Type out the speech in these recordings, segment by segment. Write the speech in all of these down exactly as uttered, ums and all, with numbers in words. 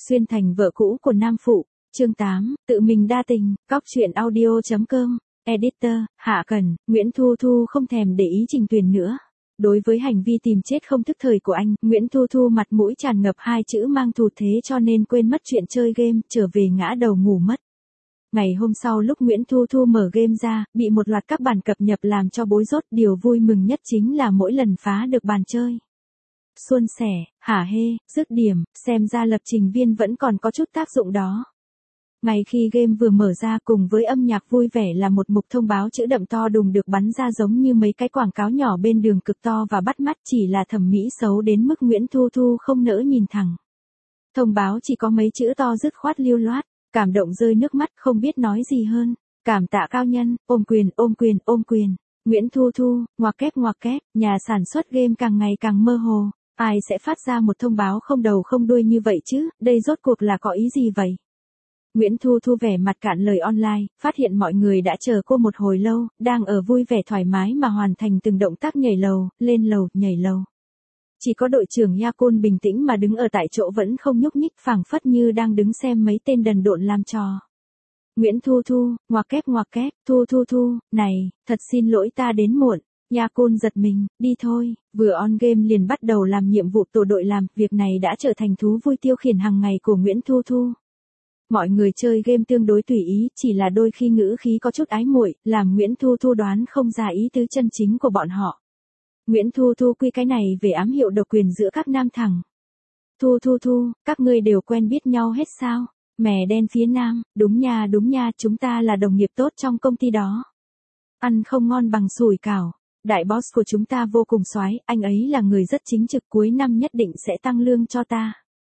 Xuyên thành vợ cũ của nam phụ, chương tám, tự mình đa tình, cóc truyện audio chấm com, editor, Hạ Cần, Nguyễn Thu Thu không thèm để ý Trình Tuyền nữa. Đối với hành vi tìm chết không thức thời của anh, Nguyễn Thu Thu mặt mũi tràn ngập hai chữ mang thù thế cho nên quên mất chuyện chơi game, trở về ngã đầu ngủ mất. Ngày hôm sau lúc Nguyễn Thu Thu mở game ra, bị một loạt các bản cập nhật làm cho bối rối, điều vui mừng nhất chính là mỗi lần phá được bàn chơi. Suôn sẻ, hả hê, dứt điểm, xem ra lập trình viên vẫn còn có chút tác dụng đó. Ngay khi game vừa mở ra cùng với âm nhạc vui vẻ là một mục thông báo chữ đậm to đùng được bắn ra giống như mấy cái quảng cáo nhỏ bên đường cực to và bắt mắt, chỉ là thẩm mỹ xấu đến mức Nguyễn Thu Thu không nỡ nhìn thẳng. Thông báo chỉ có mấy chữ to dứt khoát lưu loát, cảm động rơi nước mắt không biết nói gì hơn. Cảm tạ cao nhân, ôm quyền ôm quyền ôm quyền. Nguyễn Thu Thu, ngoặc kép ngoặc kép, nhà sản xuất game càng ngày càng mơ hồ. Ai sẽ phát ra một thông báo không đầu không đuôi như vậy chứ, đây rốt cuộc là có ý gì vậy? Nguyễn Thu Thu vẻ mặt cạn lời online, phát hiện mọi người đã chờ cô một hồi lâu, đang ở vui vẻ thoải mái mà hoàn thành từng động tác nhảy lầu, lên lầu, nhảy lầu. Chỉ có đội trưởng Yakun bình tĩnh mà đứng ở tại chỗ vẫn không nhúc nhích, phảng phất như đang đứng xem mấy tên đần độn làm trò. Nguyễn Thu Thu, ngoặc kép ngoặc kép, Thu Thu Thu, này, thật xin lỗi ta đến muộn. Yakun giật mình, đi thôi, vừa on game liền bắt đầu làm nhiệm vụ tổ đội làm, việc này đã trở thành thú vui tiêu khiển hàng ngày của Nguyễn Thu Thu. Mọi người chơi game tương đối tùy ý, chỉ là đôi khi ngữ khí có chút ái muội, làm Nguyễn Thu Thu đoán không ra ý tứ chân chính của bọn họ. Nguyễn Thu Thu quy cái này về ám hiệu độc quyền giữa các nam thằng. Thu Thu Thu, các ngươi đều quen biết nhau hết sao? Mè đen phía nam, đúng nha đúng nha, chúng ta là đồng nghiệp tốt trong công ty đó. Ăn không ngon bằng sủi cảo. Đại boss của chúng ta vô cùng soái, anh ấy là người rất chính trực, cuối năm nhất định sẽ tăng lương cho ta.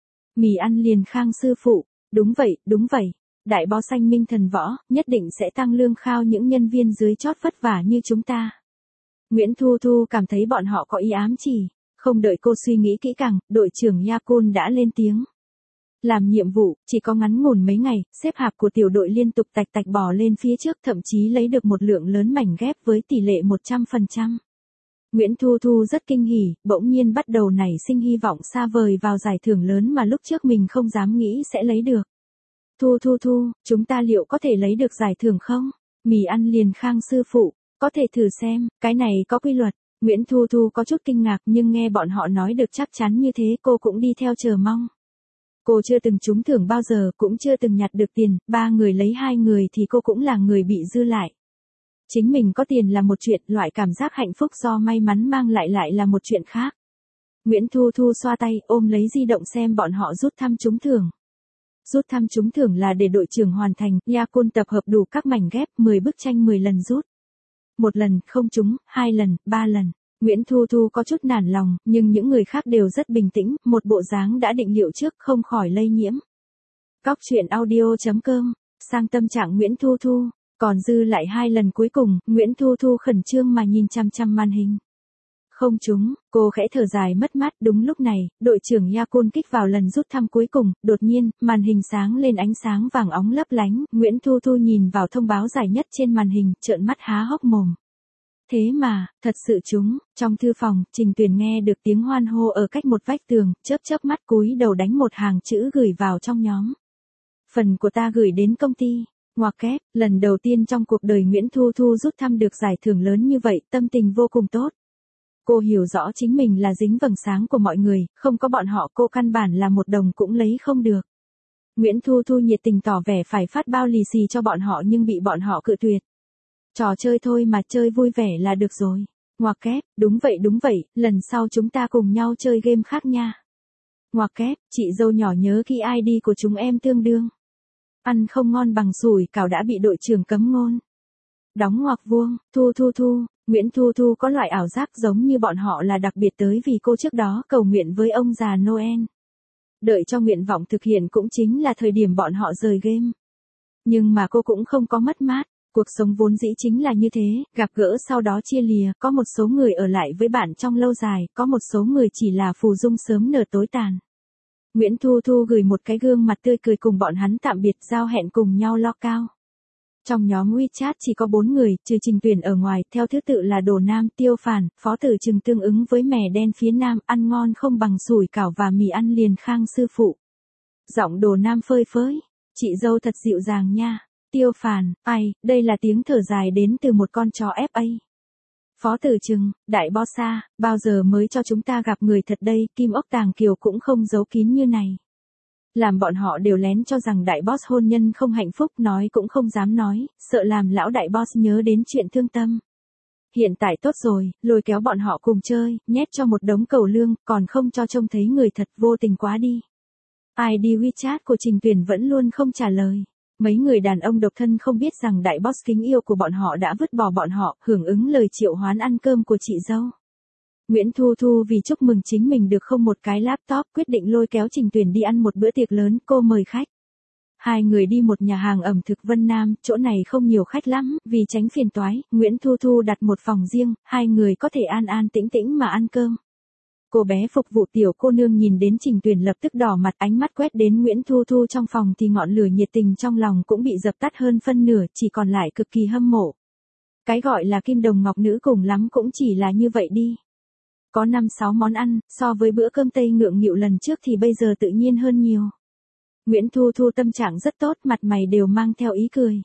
Mì ăn liền khang sư phụ, đúng vậy, đúng vậy. Đại boss anh minh thần võ, nhất định sẽ tăng lương khao những nhân viên dưới chót vất vả như chúng ta. Nguyễn Thu Thu cảm thấy bọn họ có ý ám chỉ, không đợi cô suy nghĩ kỹ càng, đội trưởng Yakun đã lên tiếng. Làm nhiệm vụ, chỉ có ngắn ngủn mấy ngày, xếp hạp của tiểu đội liên tục tạch tạch bò lên phía trước, thậm chí lấy được một lượng lớn mảnh ghép với tỷ lệ một trăm phần trăm. Nguyễn Thu Thu rất kinh hỉ, bỗng nhiên bắt đầu nảy sinh hy vọng xa vời vào giải thưởng lớn mà lúc trước mình không dám nghĩ sẽ lấy được. Thu Thu Thu, chúng ta liệu có thể lấy được giải thưởng không? Mì ăn liền khang sư phụ, có thể thử xem, cái này có quy luật. Nguyễn Thu Thu có chút kinh ngạc nhưng nghe bọn họ nói được chắc chắn như thế cô cũng đi theo chờ mong. Cô chưa từng trúng thưởng bao giờ, cũng chưa từng nhặt được tiền, ba người lấy hai người thì cô cũng là người bị dư lại. Chính mình có tiền là một chuyện, loại cảm giác hạnh phúc do may mắn mang lại lại là một chuyện khác. Nguyễn Thu Thu xoa tay, ôm lấy di động xem bọn họ rút thăm trúng thưởng. Rút thăm trúng thưởng là để đội trưởng hoàn thành, Yakun tập hợp đủ các mảnh ghép, mười bức tranh mười lần rút. Một lần, không trúng, hai lần, ba lần. Nguyễn Thu Thu có chút nản lòng, nhưng những người khác đều rất bình tĩnh, một bộ dáng đã định liệu trước không khỏi lây nhiễm. Cóc truyện audio chấm com, sang tâm trạng Nguyễn Thu Thu, còn dư lại hai lần cuối cùng, Nguyễn Thu Thu khẩn trương mà nhìn chăm chăm màn hình. Không trúng, cô khẽ thở dài mất mát, đúng lúc này, đội trưởng Yakun kích vào lần rút thăm cuối cùng, đột nhiên, màn hình sáng lên ánh sáng vàng óng lấp lánh, Nguyễn Thu Thu nhìn vào thông báo giải nhất trên màn hình, trợn mắt há hốc mồm. Thế mà, thật sự trúng, trong thư phòng, Trình Tuyền nghe được tiếng hoan hô ở cách một vách tường, chớp chớp mắt cúi đầu đánh một hàng chữ gửi vào trong nhóm. Phần của ta gửi đến công ty, ngoặc kép, lần đầu tiên trong cuộc đời Nguyễn Thu Thu rút thăm được giải thưởng lớn như vậy, tâm tình vô cùng tốt. Cô hiểu rõ chính mình là dính vầng sáng của mọi người, không có bọn họ cô căn bản là một đồng cũng lấy không được. Nguyễn Thu Thu nhiệt tình tỏ vẻ phải phát bao lì xì cho bọn họ nhưng bị bọn họ cự tuyệt. Trò chơi thôi mà chơi vui vẻ là được rồi. Ngoặc kép, đúng vậy đúng vậy, lần sau chúng ta cùng nhau chơi game khác nha. Ngoặc kép, chị dâu nhỏ nhớ kỹ i đê của chúng em tương đương. Ăn không ngon bằng sủi cảo đã bị đội trưởng cấm ngôn. Đóng ngoặc vuông, Thu Thu Thu, Nguyễn Thu Thu có loại ảo giác giống như bọn họ là đặc biệt tới vì cô trước đó cầu nguyện với ông già Noel. Đợi cho nguyện vọng thực hiện cũng chính là thời điểm bọn họ rời game. Nhưng mà cô cũng không có mất mát. Cuộc sống vốn dĩ chính là như thế, gặp gỡ sau đó chia lìa, có một số người ở lại với bạn trong lâu dài, có một số người chỉ là phù dung sớm nở tối tàn. Nguyễn Thu Thu gửi một cái gương mặt tươi cười cùng bọn hắn tạm biệt, giao hẹn cùng nhau lo cao. Trong nhóm WeChat chỉ có bốn người, trừ Trình Tuyền ở ngoài, theo thứ tự là Đồ Nam, Tiêu Phản, Phó Tử Trừng tương ứng với mè đen phía nam, ăn ngon không bằng sủi cảo và mì ăn liền khang sư phụ. Giọng Đồ Nam phơi phới. Chị dâu thật dịu dàng nha. Tiêu Phàn, ai, đây là tiếng thở dài đến từ một con chó ép a. Phó Tử Trừng, đại boss à, bao giờ mới cho chúng ta gặp người thật đây, Kim Ốc Tàng Kiều cũng không giấu kín như này. Làm bọn họ đều lén cho rằng đại boss hôn nhân không hạnh phúc, nói cũng không dám nói, sợ làm lão đại boss nhớ đến chuyện thương tâm. Hiện tại tốt rồi, lôi kéo bọn họ cùng chơi, nhét cho một đống cầu lương, còn không cho trông thấy người thật, vô tình quá đi. i đê WeChat của Trình Tuyển vẫn luôn không trả lời. Mấy người đàn ông độc thân không biết rằng đại boss kính yêu của bọn họ đã vứt bỏ bọn họ, hưởng ứng lời triệu hoán ăn cơm của chị dâu. Nguyễn Thu Thu vì chúc mừng chính mình được không một cái laptop, quyết định lôi kéo Trình Tuyển đi ăn một bữa tiệc lớn, cô mời khách. Hai người đi một nhà hàng ẩm thực Vân Nam, chỗ này không nhiều khách lắm, vì tránh phiền toái, Nguyễn Thu Thu đặt một phòng riêng, hai người có thể an an tĩnh tĩnh mà ăn cơm. Cô bé phục vụ tiểu cô nương nhìn đến Trình Tuyển lập tức đỏ mặt, ánh mắt quét đến Nguyễn Thu Thu trong phòng thì ngọn lửa nhiệt tình trong lòng cũng bị dập tắt hơn phân nửa, chỉ còn lại cực kỳ hâm mộ. Cái gọi là kim đồng ngọc nữ cùng lắm cũng chỉ là như vậy đi. Có năm sáu món ăn, so với bữa cơm Tây ngượng nghịu lần trước thì bây giờ tự nhiên hơn nhiều. Nguyễn Thu Thu tâm trạng rất tốt, mặt mày đều mang theo ý cười.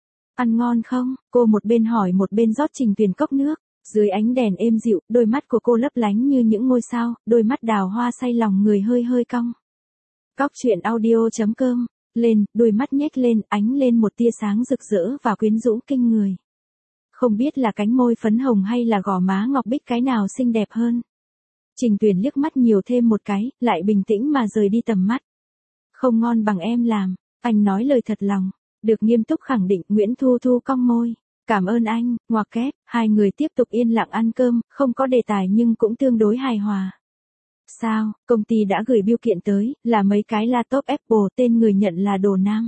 Ăn ngon không? Cô một bên hỏi một bên rót Trình Tuyển cốc nước. Dưới ánh đèn êm dịu, đôi mắt của cô lấp lánh như những ngôi sao, đôi mắt đào hoa say lòng người hơi hơi cong. Cóc truyện audio chấm com, lên, đôi mắt nhếch lên, ánh lên một tia sáng rực rỡ và quyến rũ kinh người. Không biết là cánh môi phấn hồng hay là gò má ngọc bích cái nào xinh đẹp hơn. Trình Tuyển liếc mắt nhiều thêm một cái, lại bình tĩnh mà rời đi tầm mắt. Không ngon bằng em làm, anh nói lời thật lòng. Được nghiêm túc khẳng định, Nguyễn Thu Thu cong môi. Cảm ơn anh, ngoặc kép, hai người tiếp tục yên lặng ăn cơm, không có đề tài nhưng cũng tương đối hài hòa. Sao, công ty đã gửi bưu kiện tới, là mấy cái laptop Apple, tên người nhận là Đồ Nam.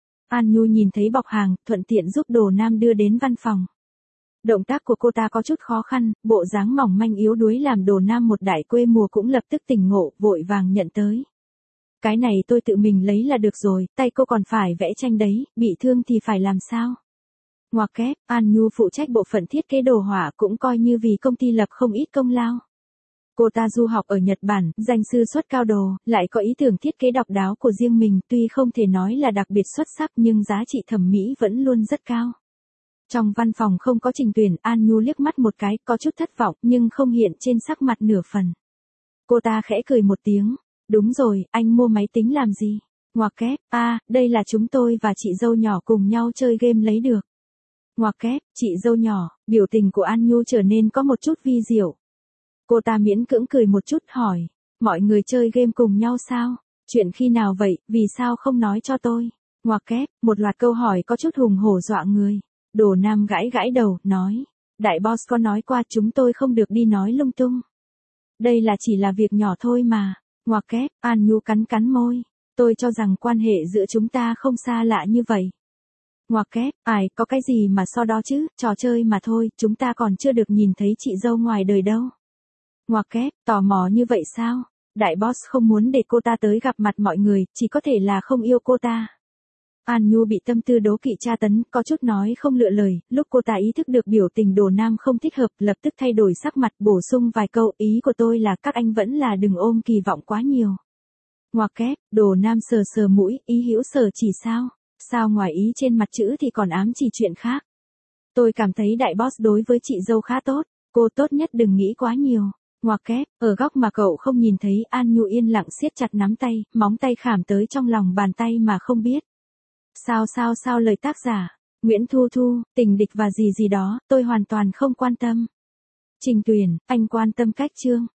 An Nhu nhìn thấy bọc hàng, thuận tiện giúp Đồ Nam đưa đến văn phòng. Động tác của cô ta có chút khó khăn, bộ dáng mỏng manh yếu đuối làm Đồ Nam một đại quê mùa cũng lập tức tỉnh ngộ, vội vàng nhận tới. Cái này tôi tự mình lấy là được rồi, tay cô còn phải vẽ tranh đấy, bị thương thì phải làm sao? Ngoặc kép, An Nhu phụ trách bộ phận thiết kế đồ họa cũng coi như vì công ty lập không ít công lao. Cô ta du học ở Nhật Bản, danh sư xuất cao đồ, lại có ý tưởng thiết kế độc đáo của riêng mình, tuy không thể nói là đặc biệt xuất sắc nhưng giá trị thẩm mỹ vẫn luôn rất cao. Trong văn phòng không có Trình Tuyển, An Nhu liếc mắt một cái, có chút thất vọng nhưng không hiện trên sắc mặt nửa phần. Cô ta khẽ cười một tiếng, đúng rồi, anh mua máy tính làm gì? Ngoặc kép, à, đây là chúng tôi và chị dâu nhỏ cùng nhau chơi game lấy được. Ngoặc kép, chị dâu nhỏ, biểu tình của An Nhu trở nên có một chút vi diệu. Cô ta miễn cưỡng cười một chút hỏi, mọi người chơi game cùng nhau sao? Chuyện khi nào vậy, vì sao không nói cho tôi? Ngoặc kép, một loạt câu hỏi có chút hùng hổ dọa người. Đồ Nam gãi gãi đầu, nói, đại boss có nói qua chúng tôi không được đi nói lung tung. Đây là chỉ là việc nhỏ thôi mà. Ngoặc kép, An Nhu cắn cắn môi, tôi cho rằng quan hệ giữa chúng ta không xa lạ như vậy. Ngoặc kép, ai, có cái gì mà so đó chứ, trò chơi mà thôi, chúng ta còn chưa được nhìn thấy chị dâu ngoài đời đâu. Ngoặc kép, tò mò như vậy sao? Đại boss không muốn để cô ta tới gặp mặt mọi người, chỉ có thể là không yêu cô ta. An Nhu bị tâm tư đố kỵ tra tấn, có chút nói không lựa lời, lúc cô ta ý thức được biểu tình Đồ Nam không thích hợp, lập tức thay đổi sắc mặt, bổ sung vài câu, ý của tôi là các anh vẫn là đừng ôm kỳ vọng quá nhiều. Ngoặc kép, Đồ Nam sờ sờ mũi, ý hữu sở chỉ sao? Sao ngoài ý trên mặt chữ thì còn ám chỉ chuyện khác? Tôi cảm thấy đại boss đối với chị dâu khá tốt, cô tốt nhất đừng nghĩ quá nhiều. Ngoặc kép, ở góc mà cậu không nhìn thấy, An Nhu yên lặng siết chặt nắm tay, móng tay khảm tới trong lòng bàn tay mà không biết. Sao sao sao lời tác giả, Nguyễn Thu Thu, tình địch và gì gì đó, tôi hoàn toàn không quan tâm. Trình Tuyển, anh quan tâm cách chương.